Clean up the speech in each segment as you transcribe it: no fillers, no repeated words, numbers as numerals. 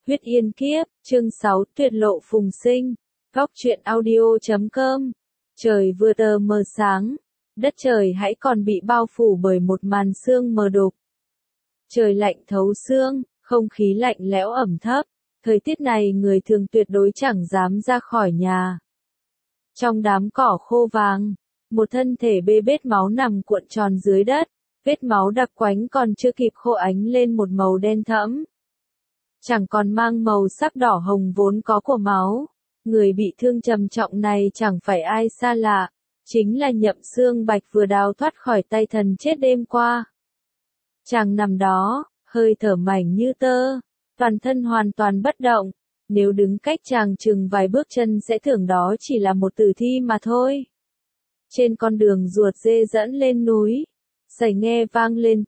Huyết Yên Kiếp, chương 6, Tuyệt lộ phùng sinh. Góc truyện audio.com. Trời vừa tờ mờ sáng, đất trời hãy còn bị bao phủ bởi một màn sương mờ đục. Trời lạnh thấu xương, không khí lạnh lẽo ẩm thấp, thời tiết này người thường tuyệt đối chẳng dám ra khỏi nhà. Trong đám cỏ khô vàng, một thân thể bê bết máu nằm cuộn tròn dưới đất, vết máu đặc quánh còn chưa kịp khô ánh lên một màu đen thẫm. Chẳng còn mang màu sắc đỏ hồng vốn có của máu. Người bị thương trầm trọng này chẳng phải ai xa lạ, chính là Nhậm Xương Bạch vừa đào thoát khỏi tay thần chết đêm qua. Chàng nằm đó, hơi thở mảnh như tơ, toàn thân hoàn toàn bất động, nếu đứng cách chàng chừng vài bước chân sẽ tưởng đó chỉ là một tử thi mà thôi. Trên con đường ruột dê dẫn lên núi, sẩy nghe vang lên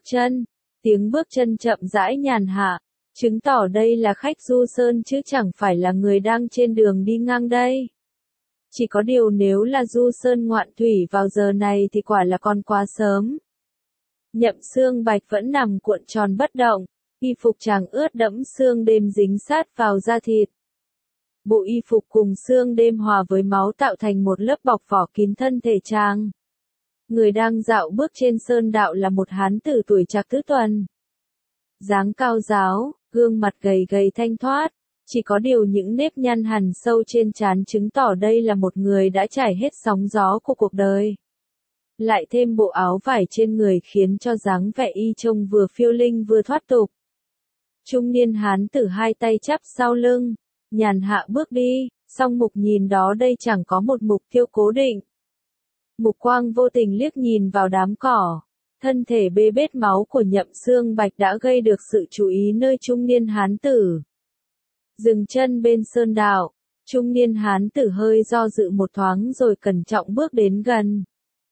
tiếng bước chân chậm rãi nhàn hạ, chứng tỏ đây là khách du sơn chứ chẳng phải là người đang trên đường đi ngang đây. Chỉ có điều nếu là du sơn ngoạn thủy vào giờ này thì quả là còn quá sớm. Nhậm Xương Bạch vẫn nằm cuộn tròn bất động, y phục chàng ướt đẫm sương đêm dính sát vào da thịt. Bộ y phục cùng sương đêm hòa với máu tạo thành một lớp bọc vỏ kín thân thể chàng. Người đang dạo bước trên sơn đạo là một hán tử tuổi trạc tứ tuần. Dáng cao ráo, gương mặt gầy gầy thanh thoát, chỉ có điều những nếp nhăn hằn sâu trên trán chứng tỏ đây là một người đã trải hết sóng gió của cuộc đời. Lại thêm bộ áo vải trên người khiến cho dáng vẻ y trông vừa phiêu linh vừa thoát tục. Trung niên hán tử hai tay chắp sau lưng, nhàn hạ bước đi, song mục nhìn đó đây chẳng có một mục tiêu cố định. Mục quang vô tình liếc nhìn vào đám cỏ. Thân thể bê bết máu của Nhậm Xương Bạch đã gây được sự chú ý nơi trung niên hán tử. Dừng chân bên sơn đạo, trung niên hán tử hơi do dự một thoáng rồi cẩn trọng bước đến gần.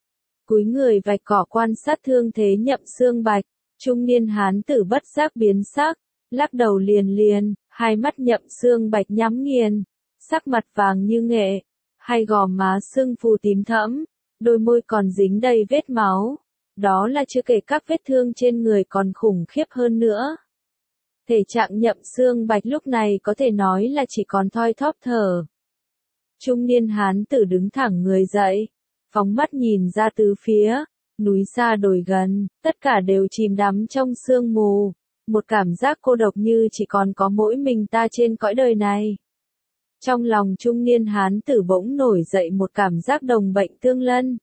Cúi người vạch cỏ quan sát thương thế Nhậm Xương Bạch, trung niên hán tử bất giác biến sắc, lắc đầu liền, hai mắt Nhậm Xương Bạch nhắm nghiền, sắc mặt vàng như nghệ, hai gò má sưng phù tím thẫm, đôi môi còn dính đầy vết máu. Đó là chưa kể các vết thương trên người còn khủng khiếp hơn nữa. Thể trạng Nhậm Xương Bạch lúc này có thể nói là chỉ còn thoi thóp thở. Trung niên hán tử đứng thẳng người dậy, phóng mắt nhìn ra tứ phía, núi xa đồi gần, tất cả đều chìm đắm trong sương mù, một cảm giác cô độc như chỉ còn có mỗi mình ta trên cõi đời này. Trong lòng trung niên hán tử bỗng nổi dậy một cảm giác đồng bệnh tương lân.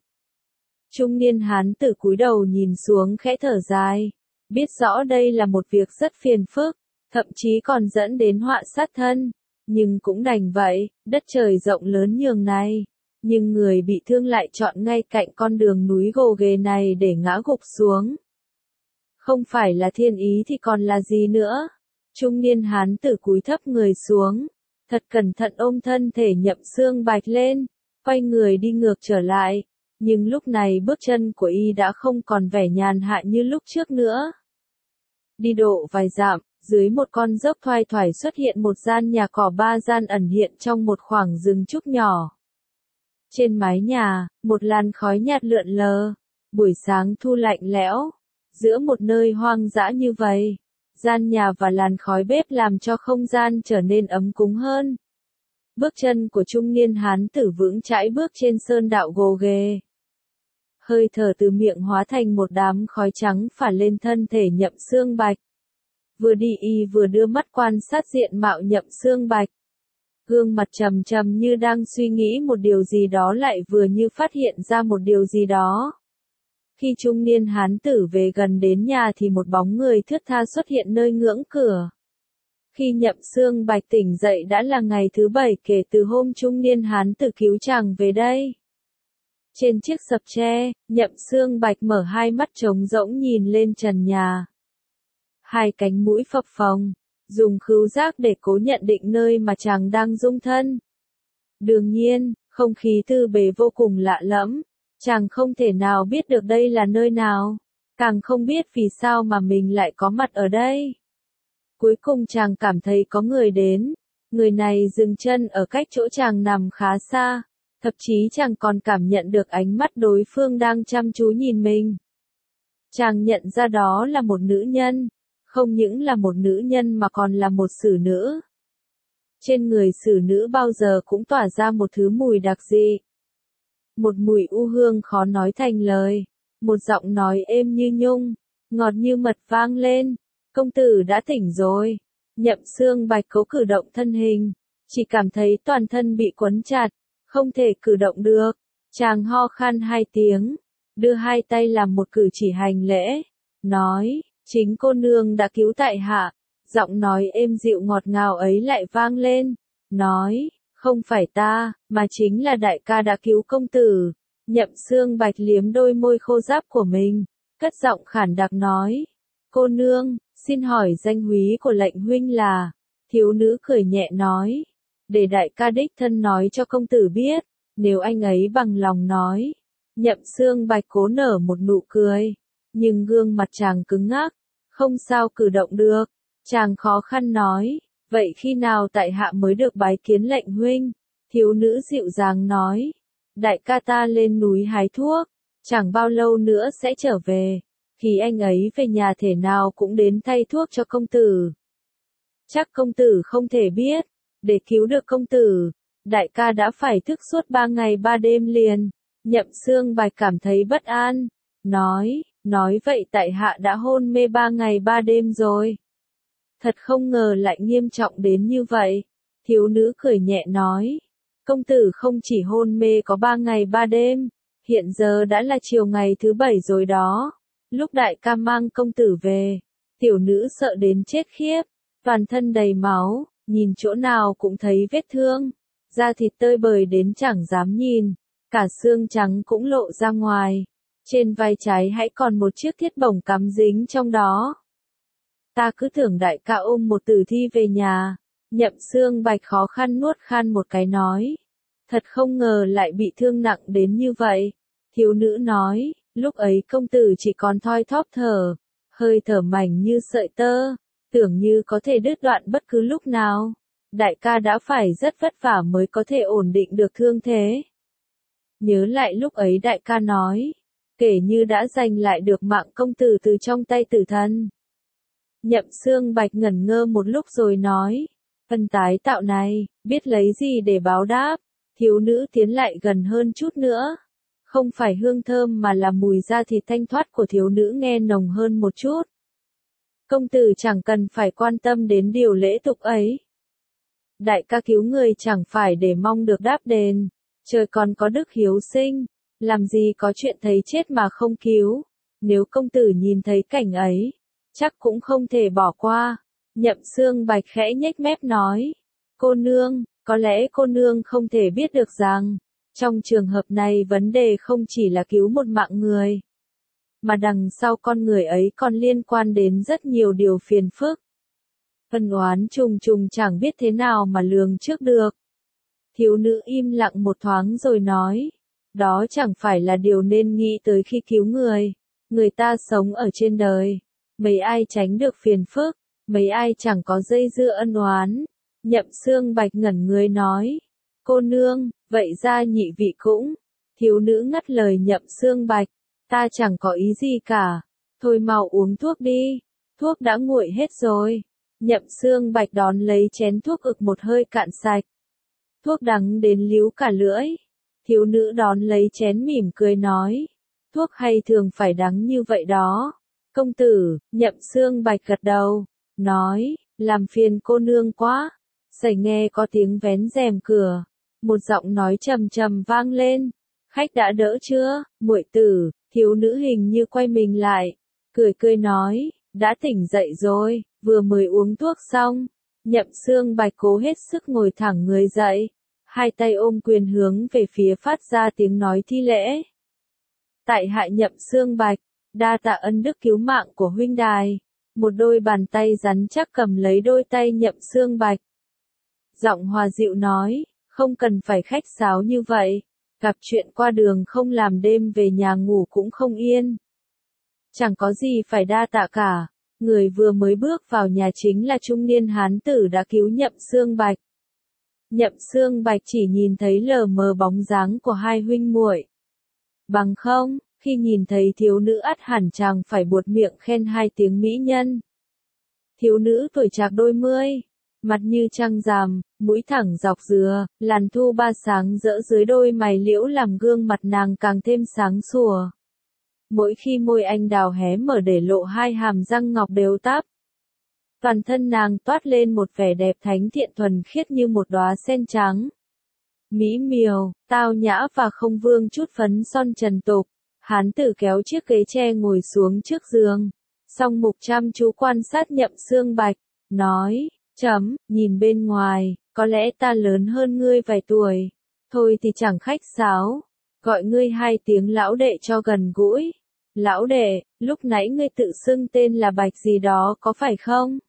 Trung niên hán tử cúi đầu nhìn xuống khẽ thở dài, biết rõ đây là một việc rất phiền phức, thậm chí còn dẫn đến họa sát thân, nhưng cũng đành vậy, đất trời rộng lớn nhường này, nhưng người bị thương lại chọn ngay cạnh con đường núi gồ ghề này để ngã gục xuống. Không phải là thiên ý thì còn là gì nữa? Trung niên hán tử cúi thấp người xuống, thật cẩn thận ôm thân thể Nhậm Xương Bạch lên, quay người đi ngược trở lại. Nhưng lúc này bước chân của y đã không còn vẻ nhàn hạ như lúc trước nữa. Đi độ vài dặm, dưới một con dốc thoai thoải xuất hiện một gian nhà cỏ ba gian ẩn hiện trong một khoảng rừng trúc nhỏ. Trên mái nhà, một làn khói nhạt lượn lờ, buổi sáng thu lạnh lẽo. Giữa một nơi hoang dã như vậy, gian nhà và làn khói bếp làm cho không gian trở nên ấm cúng hơn. Bước chân của trung niên hán tử vững chãi bước trên sơn đạo gồ ghề. Hơi thở từ miệng hóa thành một đám khói trắng phả lên thân thể Nhậm Xương Bạch. Vừa đi y vừa đưa mắt quan sát diện mạo Nhậm Xương Bạch. Gương mặt trầm trầm như đang suy nghĩ một điều gì đó lại vừa như phát hiện ra một điều gì đó. Khi trung niên hán tử về gần đến nhà thì một bóng người thướt tha xuất hiện nơi ngưỡng cửa. Khi Nhậm Xương Bạch tỉnh dậy đã là ngày thứ 7 kể từ hôm trung niên hán tử cứu chàng về đây. Trên chiếc sập tre, Nhậm Xương Bạch mở hai mắt trống rỗng nhìn lên trần nhà. Hai cánh mũi phập phồng, dùng khứu giác để cố nhận định nơi mà chàng đang dung thân. Đương nhiên, không khí tư bề vô cùng lạ lẫm, chàng không thể nào biết được đây là nơi nào, càng không biết vì sao mà mình lại có mặt ở đây. Cuối cùng chàng cảm thấy có người đến, người này dừng chân ở cách chỗ chàng nằm khá xa. Thậm chí chàng còn cảm nhận được ánh mắt đối phương đang chăm chú nhìn mình. Chàng nhận ra đó là một nữ nhân, Không những là một nữ nhân mà còn là một xử nữ. Trên người xử nữ bao giờ cũng tỏa ra một thứ mùi đặc dị. Một mùi u hương khó nói thành lời. Một giọng nói êm như nhung, ngọt như mật vang lên. Công tử đã tỉnh rồi. Nhậm Xương Bạch cố cử động thân hình, chỉ cảm thấy toàn thân bị quấn chặt, không thể cử động được. Chàng ho khan 2 tiếng, đưa 2 tay làm một cử chỉ hành lễ, nói, chính cô nương đã cứu tại hạ. Giọng nói êm dịu ngọt ngào ấy lại vang lên, nói, không phải ta, mà chính là đại ca đã cứu công tử. Nhậm Xương Bạch liếm đôi môi khô ráp của mình, cất giọng khản đặc nói, cô nương, xin hỏi danh húy của lệnh huynh là. Thiếu nữ cười nhẹ nói, để đại ca đích thân nói cho công tử biết, nếu anh ấy bằng lòng nói. Nhậm Xương Bạch cố nở một nụ cười, nhưng gương mặt chàng cứng ngắc, không sao cử động được. Chàng khó khăn nói, vậy khi nào tại hạ mới được bái kiến lệnh huynh? Thiếu nữ dịu dàng nói, đại ca ta lên núi hái thuốc, chẳng bao lâu nữa sẽ trở về. Khi anh ấy về nhà thể nào cũng đến thay thuốc cho công tử. Chắc công tử không thể biết, để cứu được công tử, đại ca đã phải thức suốt 3 ngày 3 đêm liền. Nhậm Xương Bạch cảm thấy bất an, nói vậy tại hạ đã hôn mê 3 ngày 3 đêm rồi. Thật không ngờ lại nghiêm trọng đến như vậy. Thiếu nữ cười nhẹ nói, công tử không chỉ hôn mê có 3 ngày 3 đêm, hiện giờ đã là chiều ngày thứ 7 rồi đó. Lúc đại ca mang công tử về, tiểu nữ sợ đến chết khiếp, toàn thân đầy máu, nhìn chỗ nào cũng thấy vết thương, da thịt tơi bời đến chẳng dám nhìn, cả xương trắng cũng lộ ra ngoài, trên vai trái hãy còn một chiếc thiết bổng cắm dính trong đó. Ta cứ tưởng đại ca ôm một tử thi về nhà. Nhậm Xương Bạch khó khăn nuốt khan một cái nói, thật không ngờ lại bị thương nặng đến như vậy. Thiếu nữ nói, lúc ấy công tử chỉ còn thoi thóp thở, hơi thở mảnh như sợi tơ, tưởng như có thể đứt đoạn bất cứ lúc nào. Đại ca đã phải rất vất vả mới có thể ổn định được thương thế. Nhớ lại lúc ấy đại ca nói, kể như đã giành lại được mạng công tử từ trong tay tử thần. Nhậm Xương Bạch ngẩn ngơ một lúc rồi nói, ân tái tạo này, biết lấy gì để báo đáp. Thiếu nữ tiến lại gần hơn chút nữa. Không phải hương thơm mà là mùi da thịt thanh thoát của thiếu nữ nghe nồng hơn một chút. Công tử chẳng cần phải quan tâm đến điều lễ tục ấy. Đại ca cứu người chẳng phải để mong được đáp đền, trời còn có đức hiếu sinh, làm gì có chuyện thấy chết mà không cứu. Nếu công tử nhìn thấy cảnh ấy, chắc cũng không thể bỏ qua. Nhậm Xương Bạch khẽ nhếch mép nói, cô nương, có lẽ cô nương không thể biết được rằng, trong trường hợp này vấn đề không chỉ là cứu một mạng người, mà đằng sau con người ấy còn liên quan đến rất nhiều điều phiền phức. Ân oán trùng trùng chẳng biết thế nào mà lường trước được. Thiếu nữ im lặng một thoáng rồi nói, đó chẳng phải là điều nên nghĩ tới khi cứu người. Người ta sống ở trên đời, mấy ai tránh được phiền phức, mấy ai chẳng có dây dưa ân oán. Nhậm Xương Bạch ngẩn người nói, cô nương, vậy ra nhị vị cũng. Thiếu nữ ngắt lời Nhậm Xương Bạch, ta chẳng có ý gì cả, thôi mau uống thuốc đi, thuốc đã nguội hết rồi. Nhậm Xương Bạch đón lấy chén thuốc ực một hơi cạn sạch. Thuốc đắng đến líu cả lưỡi. Thiếu nữ đón lấy chén mỉm cười nói, thuốc hay thường phải đắng như vậy đó. Công tử, Nhậm Xương Bạch gật đầu, nói, làm phiền cô nương quá. Sẩy nghe có tiếng vén rèm cửa, một giọng nói trầm trầm vang lên, khách đã đỡ chưa, muội tử? Thiếu nữ hình như quay mình lại, cười cười nói, đã tỉnh dậy rồi, vừa mới uống thuốc xong. Nhậm Xương Bạch cố hết sức ngồi thẳng người dậy, hai tay ôm quyền hướng về phía phát ra tiếng nói thi lễ. Tại hạ Nhậm Xương Bạch, đa tạ ân đức cứu mạng của huynh đài. Một đôi bàn tay rắn chắc cầm lấy đôi tay Nhậm Xương Bạch. Giọng hòa dịu nói, không cần phải khách sáo như vậy, gặp chuyện qua đường không làm đêm về nhà ngủ cũng không yên. Chẳng có gì phải đa tạ cả, người vừa mới bước vào nhà chính là trung niên hán tử đã cứu Nhậm Xương Bạch. Nhậm Xương Bạch chỉ nhìn thấy lờ mờ bóng dáng của hai huynh muội. Bằng không, khi nhìn thấy thiếu nữ ắt hẳn chàng phải buột miệng khen hai tiếng mỹ nhân. thiếu nữ tuổi trạc đôi mươi, mặt như trăng rằm, mũi thẳng dọc dừa, làn thu ba sáng rỡ dưới đôi mày liễu làm gương mặt nàng càng thêm sáng sủa. Mỗi khi môi anh đào hé mở để lộ hai hàm răng ngọc đều táp. Toàn thân nàng toát lên một vẻ đẹp thánh thiện thuần khiết như một đóa sen trắng. Mỹ miều, tao nhã và không vương chút phấn son trần tục. Hán tử kéo chiếc ghế tre ngồi xuống trước giường. Song mục chăm chú quan sát Nhậm Xương Bạch, nói, nhìn bên ngoài, có lẽ ta lớn hơn ngươi vài tuổi. Thôi thì chẳng khách sáo, gọi ngươi hai tiếng lão đệ cho gần gũi. Lão đệ, lúc nãy ngươi tự xưng tên là Bạch gì đó có phải không?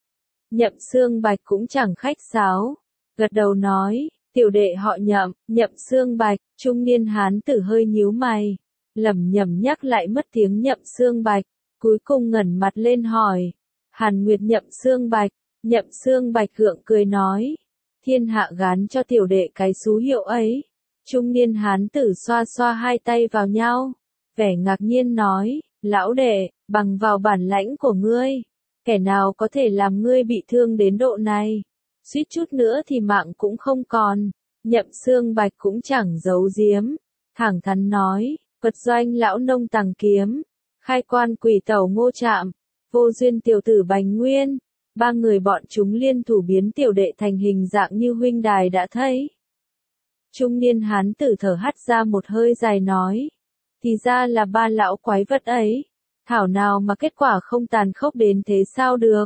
Nhậm Xương Bạch cũng chẳng khách sáo, gật đầu nói, tiểu đệ họ Nhậm, Nhậm Xương Bạch. Trung niên hán tử hơi nhíu mày, lẩm nhẩm nhắc lại mất tiếng Nhậm Xương Bạch, cuối cùng ngẩng mặt lên hỏi, Hàn Nguyệt Nhậm Xương Bạch. Nhậm Xương Bạch gượng cười nói, thiên hạ gán cho tiểu đệ cái xú hiệu ấy. Trung niên hán tử xoa xoa hai tay vào nhau, vẻ ngạc nhiên nói, lão đệ, bằng vào bản lãnh của ngươi, kẻ nào có thể làm ngươi bị thương đến độ này, suýt chút nữa thì mạng cũng không còn. Nhậm Xương Bạch cũng chẳng giấu giếm, thẳng thắn nói, Phật doanh lão nông Tằng Kiếm, khai quan quỷ tẩu Ngô Trạm, vô duyên tiểu tử Bành Nguyên, ba người bọn chúng liên thủ biến tiểu đệ thành hình dạng như huynh đài đã thấy. Trung niên hán tử thở hắt ra một hơi dài nói, thì ra là ba lão quái vật ấy, thảo nào mà kết quả không tàn khốc đến thế sao được.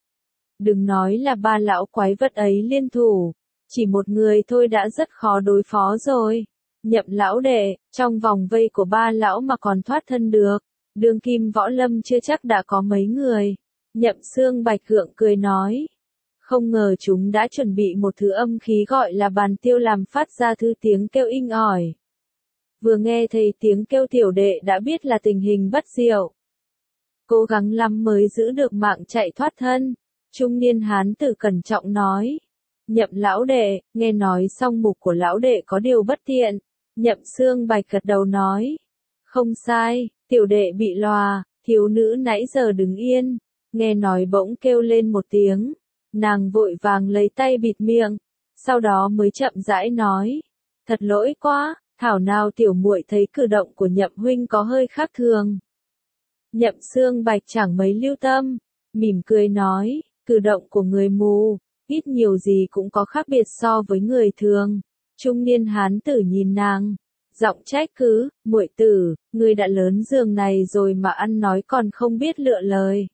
Đừng nói là ba lão quái vật ấy liên thủ, chỉ một người thôi đã rất khó đối phó rồi. Nhậm lão đệ, trong vòng vây của ba lão mà còn thoát thân được, đương kim võ lâm chưa chắc đã có mấy người. Nhậm Xương Bạch gượng cười nói, không ngờ chúng đã chuẩn bị một thứ âm khí gọi là bàn tiêu làm phát ra thứ tiếng kêu inh ỏi. Vừa nghe thấy tiếng kêu tiểu đệ đã biết là tình hình bất diệu. Cố gắng lắm mới giữ được mạng chạy thoát thân. Trung niên hán tử cẩn trọng nói, Nhậm lão đệ, nghe nói song mục của lão đệ có điều bất tiện. Nhậm Xương Bạch gật đầu nói, không sai, tiểu đệ bị lòa. Thiếu nữ nãy giờ đứng yên, nghe nói bỗng kêu lên một tiếng, nàng vội vàng lấy tay bịt miệng, sau đó mới chậm rãi nói, thật lỗi quá, thảo nào tiểu muội thấy cử động của Nhậm huynh có hơi khác thường. Nhậm Xương Bạch chẳng mấy lưu tâm, mỉm cười nói, cử động của người mù, ít nhiều gì cũng có khác biệt so với người thường. Trung niên hán tử nhìn nàng, giọng trách cứ, muội tử, ngươi đã lớn giường này rồi mà ăn nói còn không biết lựa lời.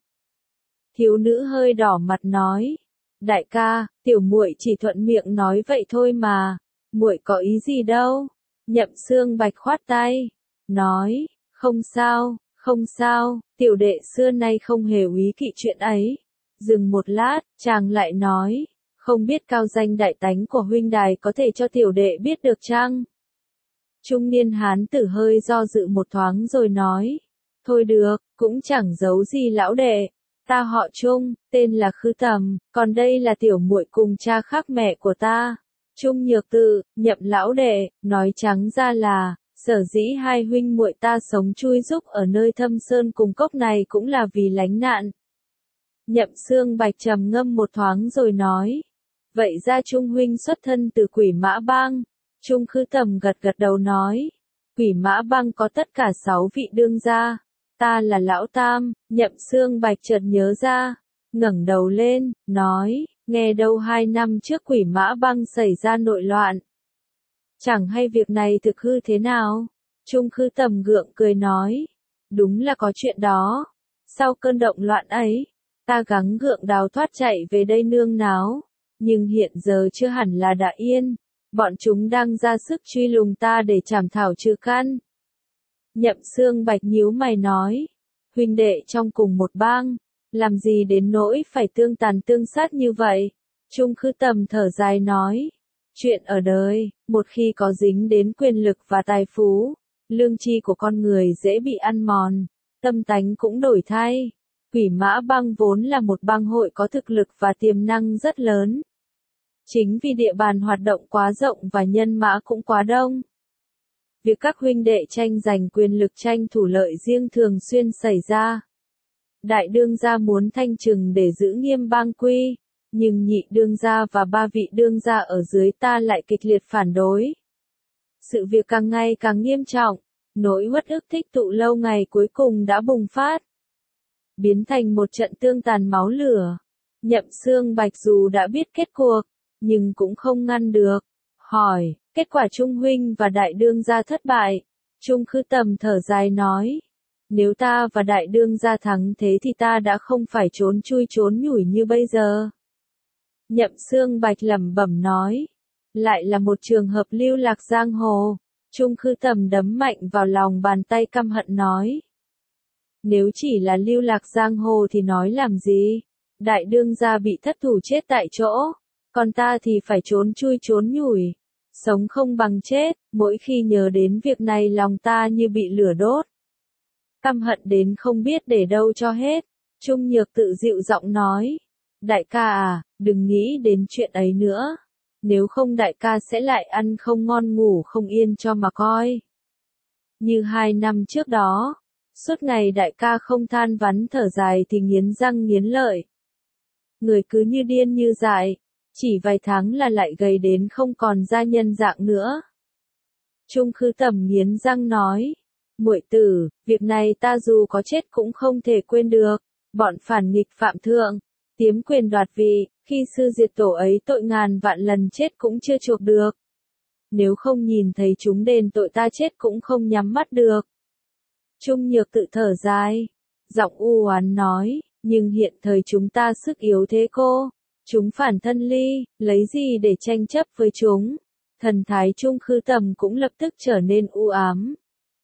Thiếu nữ hơi đỏ mặt nói, đại ca, tiểu muội chỉ thuận miệng nói vậy thôi mà, muội có ý gì đâu. Nhậm Xương Bạch khoát tay, nói, không sao, không sao, tiểu đệ xưa nay không hề úy kỵ chuyện ấy. Dừng một lát, chàng lại nói, không biết cao danh đại tánh của huynh đài có thể cho tiểu đệ biết được chăng? Trung niên hán tử hơi do dự một thoáng rồi nói, thôi được, cũng chẳng giấu gì lão đệ, ta họ Trung, tên là Khư Tầm, còn đây là tiểu muội cùng cha khác mẹ của ta. Trung Nhược Tự, Nhậm lão đệ, nói trắng ra là, sở dĩ hai huynh muội ta sống chui rúc ở nơi thâm sơn cùng cốc này cũng là vì lánh nạn. Nhậm Xương Bạch trầm ngâm một thoáng rồi nói, vậy ra Trung huynh xuất thân từ Quỷ Mã Bang. Trung Khư Tầm gật gật đầu nói, Quỷ Mã Bang có tất cả 6 vị đương gia, ta là lão tam. Nhậm Xương Bạch chợt nhớ ra, ngẩng đầu lên, nói, nghe đâu 2 năm trước Quỷ Mã Bang xảy ra nội loạn. Chẳng hay việc này thực hư thế nào? Trung Khư Tầm gượng cười nói, đúng là có chuyện đó. Sau cơn động loạn ấy, ta gắng gượng đào thoát chạy về đây nương náo, nhưng hiện giờ chưa hẳn là đã yên. Bọn chúng đang ra sức truy lùng ta để trảm thảo trừ căn. Nhậm Xương Bạch nhíu mày nói, huynh đệ trong cùng một bang, làm gì đến nỗi phải tương tàn tương sát như vậy? Trung Khư Tầm thở dài nói, chuyện ở đời, một khi có dính đến quyền lực và tài phú, lương tri của con người dễ bị ăn mòn, tâm tánh cũng đổi thay. Quỷ Mã Bang vốn là một bang hội có thực lực và tiềm năng rất lớn. Chính vì địa bàn hoạt động quá rộng và nhân mã cũng quá đông. Việc các huynh đệ tranh giành quyền lực tranh thủ lợi riêng thường xuyên xảy ra. Đại đương gia muốn thanh trừng để giữ nghiêm bang quy, nhưng nhị đương gia và ba vị đương gia ở dưới ta lại kịch liệt phản đối. Sự việc càng ngày càng nghiêm trọng, nỗi uất ức tích tụ lâu ngày cuối cùng đã bùng phát, biến thành một trận tương tàn máu lửa. Nhậm Xương Bạch dù đã biết kết cuộc, nhưng cũng không ngăn được. Hỏi, kết quả Trung huynh và đại đương gia thất bại. Trung Khư Tầm thở dài nói, nếu ta và đại đương gia thắng thế thì ta đã không phải trốn chui trốn nhủi như bây giờ. Nhậm Xương Bạch lẩm bẩm nói, lại là một trường hợp lưu lạc giang hồ. Trung Khư Tầm đấm mạnh vào lòng bàn tay căm hận nói, nếu chỉ là lưu lạc giang hồ thì nói làm gì? Đại đương gia bị thất thủ chết tại chỗ, còn ta thì phải trốn chui trốn nhủi, sống không bằng chết. Mỗi khi nhớ đến việc này lòng ta như bị lửa đốt, căm hận đến không biết để đâu cho hết. Trung Nhược tự dịu giọng nói, đại ca à, đừng nghĩ đến chuyện ấy nữa, nếu không đại ca sẽ lại ăn không ngon ngủ không yên cho mà coi. Như 2 năm trước đó, suốt ngày đại ca không than vắn thở dài thì nghiến răng nghiến lợi. Người cứ như điên như dại, chỉ vài tháng là lại gầy đến không còn da nhân dạng nữa. Trung Khư Tầm nghiến răng nói, muội tử, việc này ta dù có chết cũng không thể quên được. Bọn phản nghịch phạm thượng, tiếm quyền đoạt vị, khi sư diệt tổ ấy tội ngàn vạn lần chết cũng chưa chuộc được. Nếu không nhìn thấy chúng đền tội ta chết cũng không nhắm mắt được. Trung Nhược tự thở dài, giọng u oán nói, nhưng hiện thời chúng ta sức yếu thế cô. Chúng phản thân ly, lấy gì để tranh chấp với chúng? Thần thái Trung Khư Tầm cũng lập tức trở nên u ám.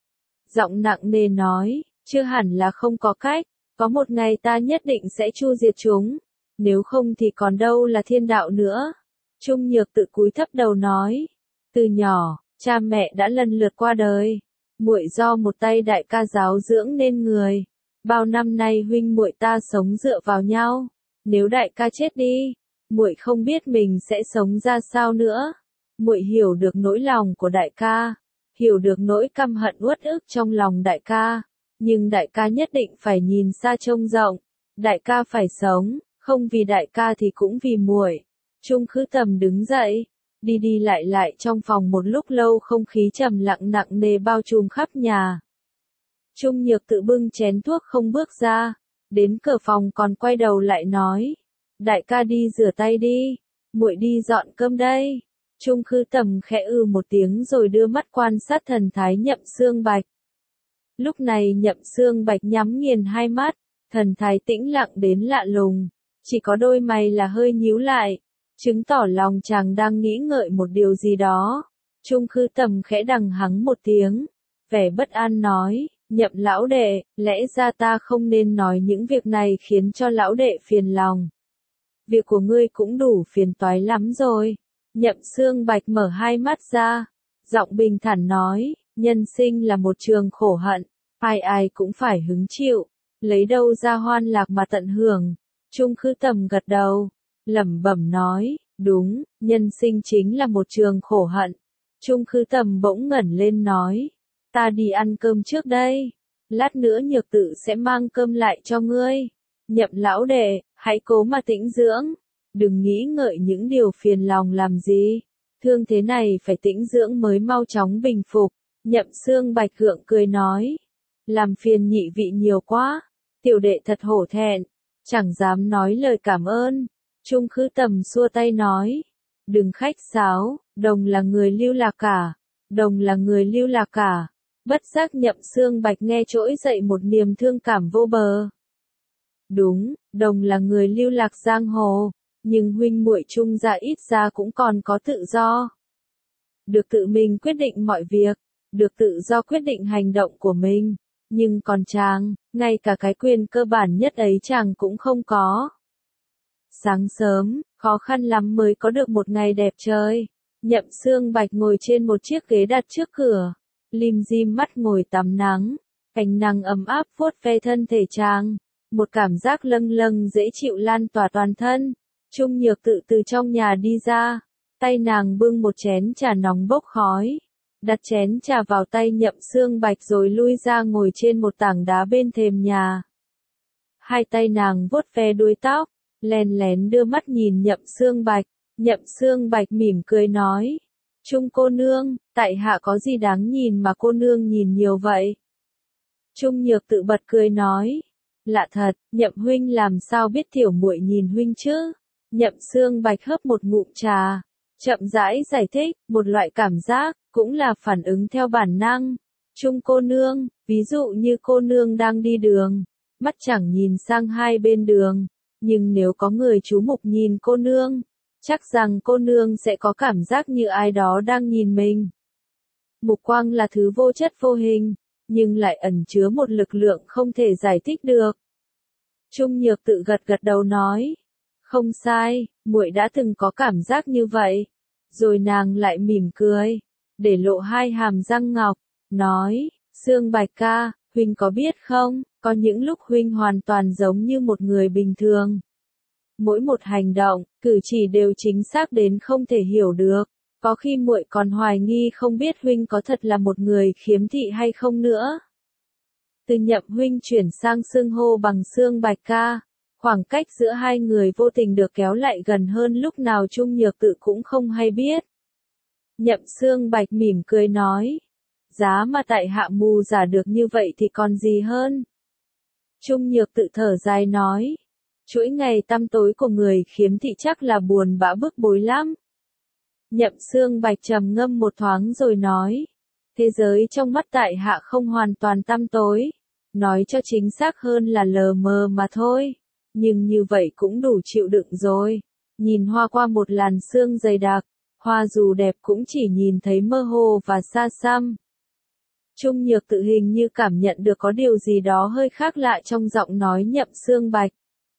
Giọng nặng nề nói, chưa hẳn là không có cách, có một ngày ta nhất định sẽ chu diệt chúng, nếu không thì còn đâu là thiên đạo nữa. Trung Nhược tự cúi thấp đầu nói, từ nhỏ, cha mẹ đã lần lượt qua đời, muội do một tay đại ca giáo dưỡng nên người. Bao năm nay huynh muội ta sống dựa vào nhau, nếu đại ca chết đi, muội không biết mình sẽ sống ra sao nữa. Muội hiểu được nỗi lòng của đại ca, hiểu được nỗi căm hận uất ức trong lòng đại ca, nhưng đại ca nhất định phải nhìn xa trông rộng, đại ca phải sống, không vì đại ca thì cũng vì muội. Trung Khư Tầm đứng dậy, đi đi lại lại trong phòng một lúc lâu, không khí trầm lặng nặng nề bao trùm khắp nhà. Trung Nhược tự bưng chén thuốc không bước ra, đến cửa phòng còn quay đầu lại nói, đại ca đi rửa tay đi, muội đi dọn cơm đây. Trung Khư Tầm khẽ một tiếng rồi đưa mắt quan sát thần thái Nhậm Xương Bạch. Lúc này Nhậm Xương Bạch nhắm nghiền hai mắt, thần thái tĩnh lặng đến lạ lùng, chỉ có đôi mày là hơi nhíu lại, chứng tỏ lòng chàng đang nghĩ ngợi một điều gì đó. Trung Khư Tầm khẽ đằng hắng một tiếng, vẻ bất an nói, Nhậm lão đệ, lẽ ra ta không nên nói những việc này khiến cho lão đệ phiền lòng. Việc của ngươi cũng đủ phiền toái lắm rồi. Nhậm Xương Bạch mở hai mắt ra, giọng bình thản nói, nhân sinh là một trường khổ hận, ai ai cũng phải hứng chịu, lấy đâu ra hoan lạc mà tận hưởng. Trung Khư Tầm gật đầu, lẩm bẩm nói, đúng, nhân sinh chính là một trường khổ hận. Trung Khư Tầm bỗng ngẩng lên nói, ta đi ăn cơm trước đây, lát nữa Nhược tự sẽ mang cơm lại cho ngươi. Nhậm lão đệ, hãy cố mà tĩnh dưỡng, đừng nghĩ ngợi những điều phiền lòng làm gì, thương thế này phải tĩnh dưỡng mới mau chóng bình phục. Nhậm Xương Bạch gượng cười nói, làm phiền nhị vị nhiều quá, tiểu đệ thật hổ thẹn, chẳng dám nói lời cảm ơn. Trung Khư Tầm xua tay nói, đừng khách sáo, đồng là người lưu lạc cả, đồng là người lưu lạc cả. Bất giác Nhậm Xương Bạch nghe trỗi dậy một niềm thương cảm vô bờ. Đúng, đồng là người lưu lạc giang hồ, nhưng huynh muội Trung gia ít ra cũng còn có tự do. Được tự mình quyết định mọi việc, được tự do quyết định hành động của mình, nhưng còn chàng, ngay cả cái quyền cơ bản nhất ấy chàng cũng không có. Sáng sớm, khó khăn lắm mới có được một ngày đẹp trời. Nhậm Xương Bạch ngồi trên một chiếc ghế đặt trước cửa, lim dim mắt ngồi tắm nắng, ánh nắng ấm áp vuốt ve thân thể chàng, một cảm giác lâng lâng dễ chịu lan tỏa toàn thân. Trung Nhược tự từ trong nhà đi ra, tay nàng bưng một chén trà nóng bốc khói, đặt chén trà vào tay Nhậm Xương Bạch rồi lui ra ngồi trên một tảng đá bên thềm nhà. Hai tay nàng vuốt ve đuôi tóc, lén lén đưa mắt nhìn Nhậm Xương Bạch. Nhậm Xương Bạch mỉm cười nói, Trung cô nương, tại hạ có gì đáng nhìn mà cô nương nhìn nhiều vậy? Trung Nhược Tự bật cười nói, lạ thật, Nhậm huynh làm sao biết tiểu muội nhìn huynh chứ? Nhậm Xương Bạch hớp một ngụm trà, chậm rãi giải thích, một loại cảm giác, cũng là phản ứng theo bản năng. Trung cô nương, ví dụ như cô nương đang đi đường, mắt chẳng nhìn sang hai bên đường, nhưng nếu có người chú mục nhìn cô nương, chắc rằng cô nương sẽ có cảm giác như ai đó đang nhìn mình. Mục quang là thứ vô chất vô hình, nhưng lại ẩn chứa một lực lượng không thể giải thích được. Trung Nhược Tự gật gật đầu nói, không sai, muội đã từng có cảm giác như vậy. Rồi nàng lại mỉm cười, để lộ hai hàm răng ngọc, nói, Xương Bạch ca, huynh có biết không, có những lúc huynh hoàn toàn giống như một người bình thường. Mỗi một hành động, cử chỉ đều chính xác đến không thể hiểu được. Có khi muội còn hoài nghi không biết huynh có thật là một người khiếm thị hay không nữa. Từ Nhậm huynh chuyển sang xưng hô bằng Xương Bạch ca, khoảng cách giữa hai người vô tình được kéo lại gần hơn lúc nào Trung Nhược Tự cũng không hay biết. Nhậm Xương Bạch mỉm cười nói, giá mà tại hạ mù giả được như vậy thì còn gì hơn. Trung Nhược Tự thở dài nói, chuỗi ngày tăm tối của người khiếm thị chắc là buồn bã bức bối lắm. Nhậm Xương Bạch trầm ngâm một thoáng rồi nói, thế giới trong mắt tại hạ không hoàn toàn tăm tối, nói cho chính xác hơn là lờ mờ mà thôi, nhưng như vậy cũng đủ chịu đựng rồi. Nhìn hoa qua một làn sương dày đặc, hoa dù đẹp cũng chỉ nhìn thấy mơ hồ và xa xăm. Trung Nhược Tự hình như cảm nhận được có điều gì đó hơi khác lạ trong giọng nói Nhậm Xương Bạch.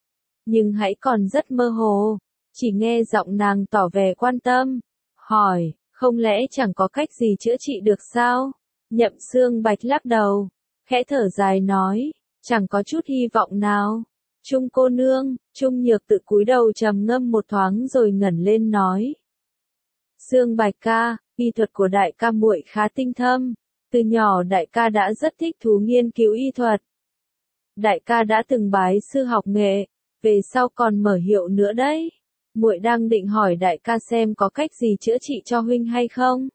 Nhưng hãy còn rất mơ hồ, chỉ nghe giọng nàng tỏ vẻ quan tâm, hỏi, không lẽ chẳng có cách gì chữa trị được sao? Nhậm Xương Bạch lắc đầu, khẽ thở dài nói, chẳng có chút hy vọng nào. Trung cô nương, Trung Nhược Tự cúi đầu trầm ngâm một thoáng rồi ngẩng lên nói. Xương Bạch ca, y thuật của đại ca muội khá tinh thâm, từ nhỏ đại ca đã rất thích thú nghiên cứu y thuật. Đại ca đã từng bái sư học nghệ, về sau còn mở hiệu nữa đấy. Muội đang định hỏi đại ca xem có cách gì chữa trị cho huynh hay không?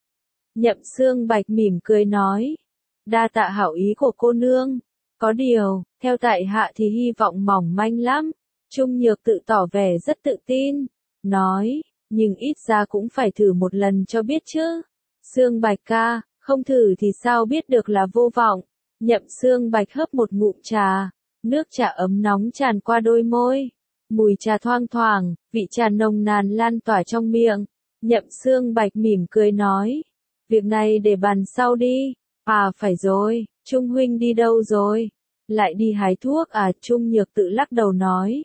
Nhậm Xương Bạch mỉm cười nói, đa tạ hảo ý của cô nương, có điều, theo tại hạ thì hy vọng mỏng manh lắm. Trung Nhược Tự tỏ vẻ rất tự tin, nói, nhưng ít ra cũng phải thử một lần cho biết chứ. Xương Bạch ca, không thử thì sao biết được là vô vọng. Nhậm Xương Bạch hớp một ngụm trà, nước trà ấm nóng tràn qua đôi môi. Mùi trà thoang thoảng, vị trà nồng nàn lan tỏa trong miệng. Nhậm Xương Bạch mỉm cười nói, việc này để bàn sau đi. À phải rồi, Trung huynh đi đâu rồi? Lại đi hái thuốc à? Trung Nhược Tự lắc đầu nói.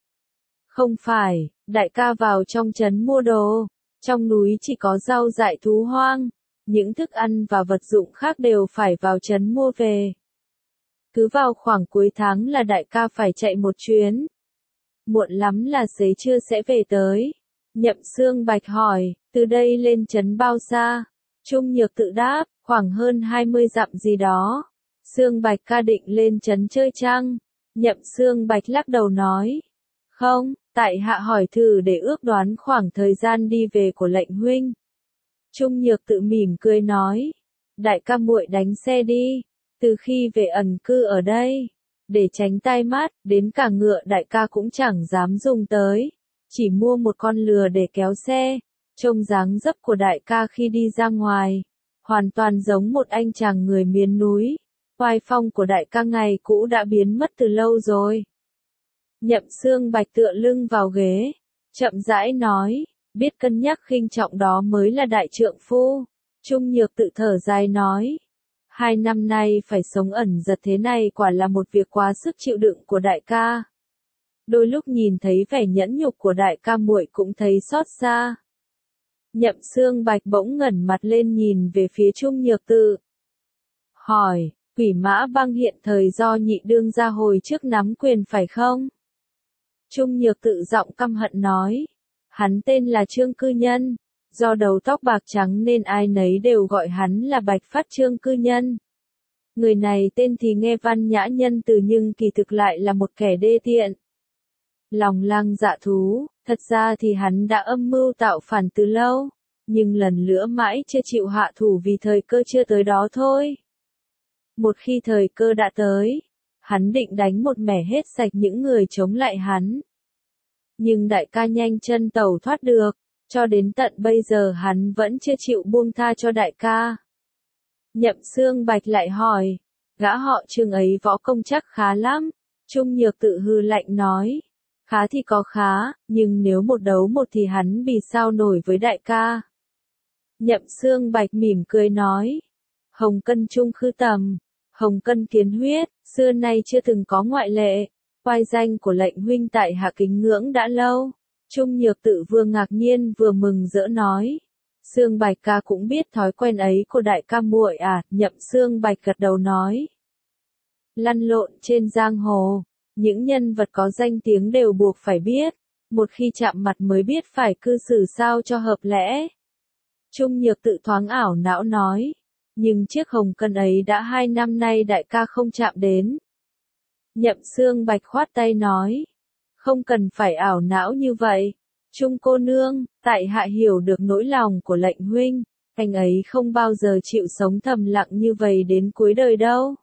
Không phải, đại ca vào trong trấn mua đồ. Trong núi chỉ có rau dại thú hoang, những thức ăn và vật dụng khác đều phải vào trấn mua về. Cứ vào khoảng cuối tháng là đại ca phải chạy một chuyến. Muộn lắm là xế trưa sẽ về tới. Nhậm Xương Bạch hỏi, từ đây lên trấn bao xa? Trung Nhược Tự đáp, khoảng hơn 20 dặm gì đó. Xương Bạch ca định lên trấn chơi chăng? Nhậm Xương Bạch lắc đầu nói, không, tại hạ hỏi thử để ước đoán khoảng thời gian đi về của lệnh huynh. Trung Nhược Tự mỉm cười nói, đại ca muội đánh xe đi, từ khi về ẩn cư ở đây, để tránh tai mắt, đến cả ngựa đại ca cũng chẳng dám dùng tới, chỉ mua một con lừa để kéo xe. Trông dáng dấp của đại ca khi đi ra ngoài, hoàn toàn giống một anh chàng người miền núi. Oai phong của đại ca ngày cũ đã biến mất từ lâu rồi. Nhậm Xương Bạch tựa lưng vào ghế, chậm rãi nói, biết cân nhắc khinh trọng đó mới là đại trượng phu. Trung Nhược Tự thở dài nói, 2 năm nay phải sống ẩn giật thế này quả là một việc quá sức chịu đựng của đại ca. Đôi lúc nhìn thấy vẻ nhẫn nhục của đại ca muội cũng thấy xót xa. Nhậm Xương Bạch bỗng ngẩng mặt lên nhìn về phía Trung Nhược Tự. Hỏi, Quỷ Mã Băng hiện thời do nhị đương gia hồi trước nắm quyền phải không? Trung Nhược Tự giọng căm hận nói, hắn tên là Trương Cư Nhân, do đầu tóc bạc trắng nên ai nấy đều gọi hắn là Bạch Phát Trương Cư Nhân. Người này tên thì nghe văn nhã nhân từ nhưng kỳ thực lại là một kẻ đê tiện. Lòng lang dạ thú, thật ra thì hắn đã âm mưu tạo phản từ lâu, nhưng lần nữa mãi chưa chịu hạ thủ vì thời cơ chưa tới đó thôi. Một khi thời cơ đã tới, hắn định đánh một mẻ hết sạch những người chống lại hắn. Nhưng đại ca nhanh chân tẩu thoát được, cho đến tận bây giờ hắn vẫn chưa chịu buông tha cho đại ca. Nhậm Xương Bạch lại hỏi, gã họ Trương ấy võ công chắc khá lắm. Trung Nhược tự hừ lạnh nói, khá thì có khá, nhưng nếu một đấu một thì hắn bì sao nổi với đại ca. Nhậm Xương Bạch mỉm cười nói, Hồng Cân Trung Khư Tầm, Hồng Cân Kiến Huyết, xưa nay chưa từng có ngoại lệ, oai danh của lệnh huynh tại hạ kính ngưỡng đã lâu. Trung Nhược tự vừa ngạc nhiên vừa mừng rỡ nói, Xương Bạch ca cũng biết thói quen ấy của đại ca muội à? Nhậm Xương Bạch gật đầu nói, lăn lộn trên giang hồ, những nhân vật có danh tiếng đều buộc phải biết, một khi chạm mặt mới biết phải cư xử sao cho hợp lẽ. Trung Nhược tự thoáng ảo não nói, nhưng chiếc hồng cân ấy đã 2 năm nay đại ca không chạm đến. Nhậm Xương Bạch khoát tay nói, không cần phải ảo não như vậy. Trung cô nương, tại hạ hiểu được nỗi lòng của lệnh huynh, anh ấy không bao giờ chịu sống thầm lặng như vậy đến cuối đời đâu.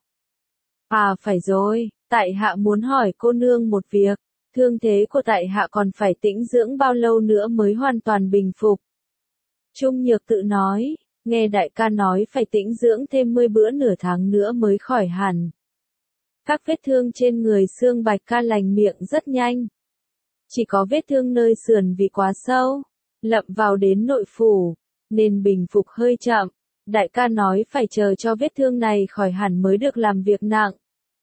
À phải rồi, tại hạ muốn hỏi cô nương một việc, thương thế của tại hạ còn phải tĩnh dưỡng bao lâu nữa mới hoàn toàn bình phục? Trung Nhược tự nói, nghe đại ca nói phải tĩnh dưỡng thêm 10 bữa nửa tháng nữa mới khỏi hẳn. Các vết thương trên người Xương Bạch ca lành miệng rất nhanh. Chỉ có vết thương nơi sườn vì quá sâu, lậm vào đến nội phủ, nên bình phục hơi chậm. Đại ca nói phải chờ cho vết thương này khỏi hẳn mới được làm việc nặng.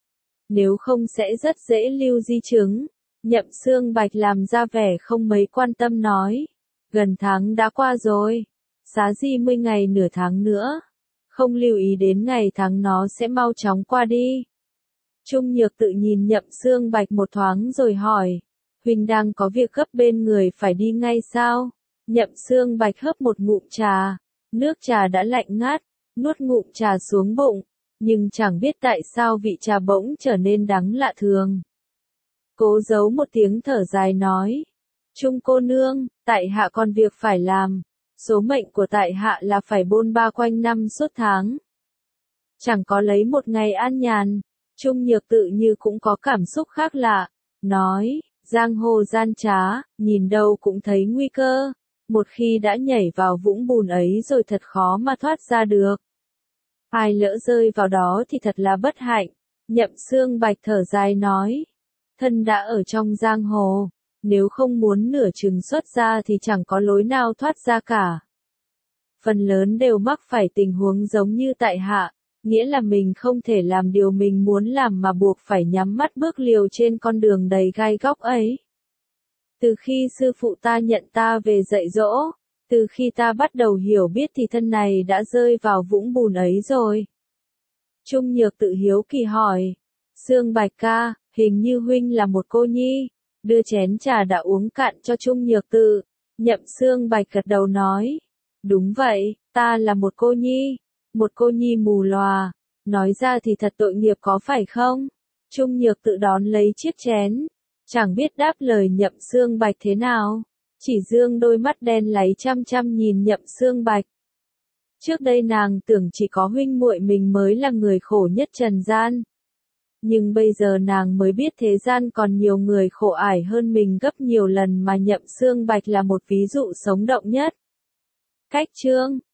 Nếu không sẽ rất dễ lưu di chứng. Nhậm Xương Bạch làm ra vẻ không mấy quan tâm nói. Gần tháng đã qua rồi. Xá gì 10 ngày nửa tháng nữa. Không lưu ý đến ngày tháng nó sẽ mau chóng qua đi. Trung Nhược tự nhìn Nhậm Xương Bạch một thoáng rồi hỏi. Huynh đang có việc gấp bên người phải đi ngay sao? Nhậm Xương Bạch hớp một ngụm trà. Nước trà đã lạnh ngắt, nuốt ngụm trà xuống bụng, nhưng chẳng biết tại sao vị trà bỗng trở nên đắng lạ thường. Cố giấu một tiếng thở dài nói, Trung cô nương, tại hạ còn việc phải làm, số mệnh của tại hạ là phải bôn ba quanh năm suốt tháng. Chẳng có lấy một ngày an nhàn. Trung Nhược tự như cũng có cảm xúc khác lạ, nói, giang hồ gian trá, nhìn đâu cũng thấy nguy cơ. Một khi đã nhảy vào vũng bùn ấy rồi thật khó mà thoát ra được. Ai lỡ rơi vào đó thì thật là bất hạnh. Nhậm Xương Bạch thở dài nói. Thân đã ở trong giang hồ, nếu không muốn nửa chừng xuất ra thì chẳng có lối nào thoát ra cả. Phần lớn đều mắc phải tình huống giống như tại hạ, nghĩa là mình không thể làm điều mình muốn làm mà buộc phải nhắm mắt bước liều trên con đường đầy gai góc ấy. Từ khi sư phụ ta nhận ta về dạy dỗ, từ khi ta bắt đầu hiểu biết thì thân này đã rơi vào vũng bùn ấy rồi. Trung Nhược tự hiếu kỳ hỏi, Xương Bạch ca, hình như huynh là một cô nhi, đưa chén trà đã uống cạn cho Trung Nhược tự. Nhậm Xương Bạch gật đầu nói, đúng vậy, ta là một cô nhi mù lòa, nói ra thì thật tội nghiệp có phải không? Trung Nhược tự đón lấy chiếc chén. Chẳng biết đáp lời Nhậm Xương Bạch thế nào, chỉ dương đôi mắt đen láy chăm chăm nhìn Nhậm Xương Bạch. Trước đây nàng tưởng chỉ có huynh muội mình mới là người khổ nhất trần gian. Nhưng bây giờ nàng mới biết thế gian còn nhiều người khổ ải hơn mình gấp nhiều lần mà Nhậm Xương Bạch là một ví dụ sống động nhất. Cách chương